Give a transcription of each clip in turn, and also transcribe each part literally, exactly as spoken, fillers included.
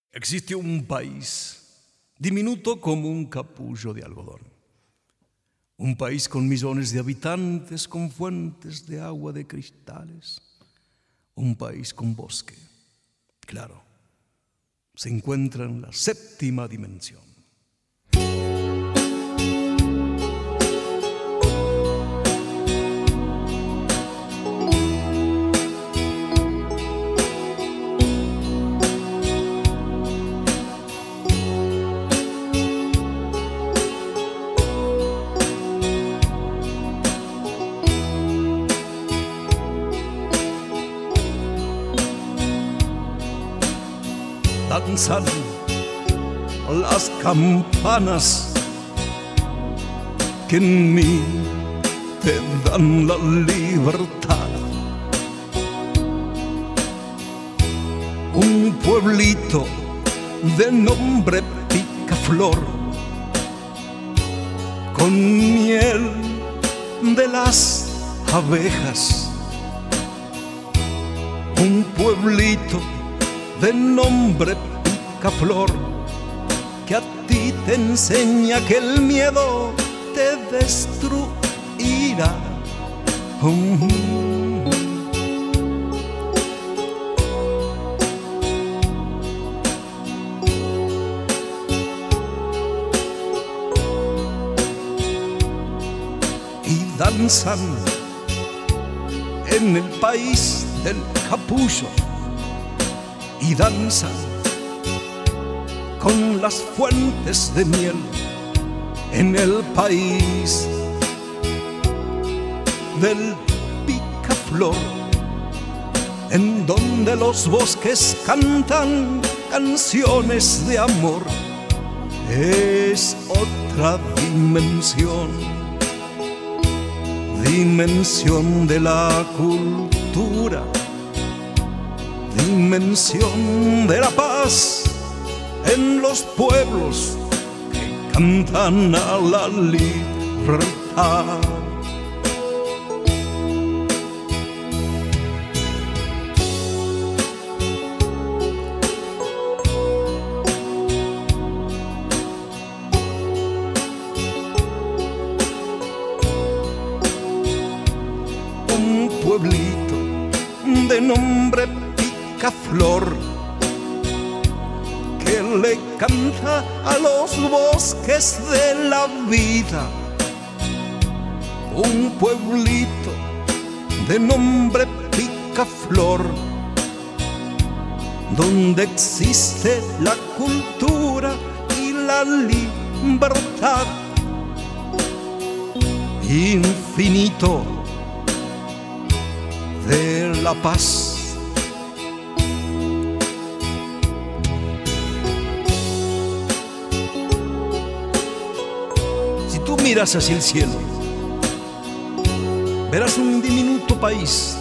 Existe un país diminuto como un capullo de algodón. Un país con millones de habitantes, con fuentes de agua de cristales. Un país con bosque. Claro, se encuentra en la séptima dimensión. Danzan las campanas que en mí te dan la libertad. Un pueblito de nombre Picaflor, con miel de las abejas. Un pueblito de nombre Picaflor, que a ti te enseña que el miedo te destruirá. Mm. Y danzan en el país del capullo, y danzan con las fuentes de miel en el país del Picaflor, en donde los bosques cantan canciones de amor. Es otra dimensión, dimensión de la cultura, dimensión de la paz en los pueblos que cantan a la libertad. Un pueblito de nombre Picaflor, que le canta a los bosques de la vida. Un pueblito de nombre Picaflor, donde existe la cultura y la libertad. Infinito de la paz. Si tú miras hacia el cielo, verás un diminuto país.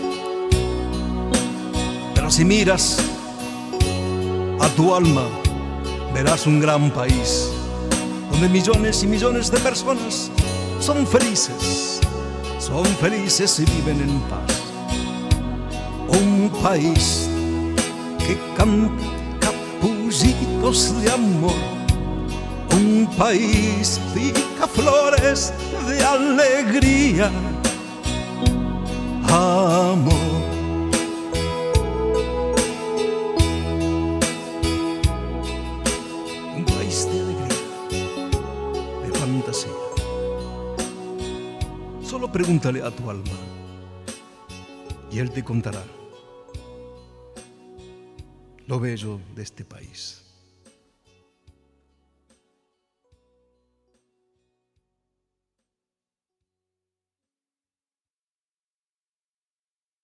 Pero si miras a tu alma, verás un gran país, donde millones y millones de personas son felices, son felices y viven en paz. Un país que canta capullitos de amor. Un país picaflores de alegría, amor. Un país de alegría, de fantasía. Solo pregúntale a tu alma y él te contará lo bello de este país.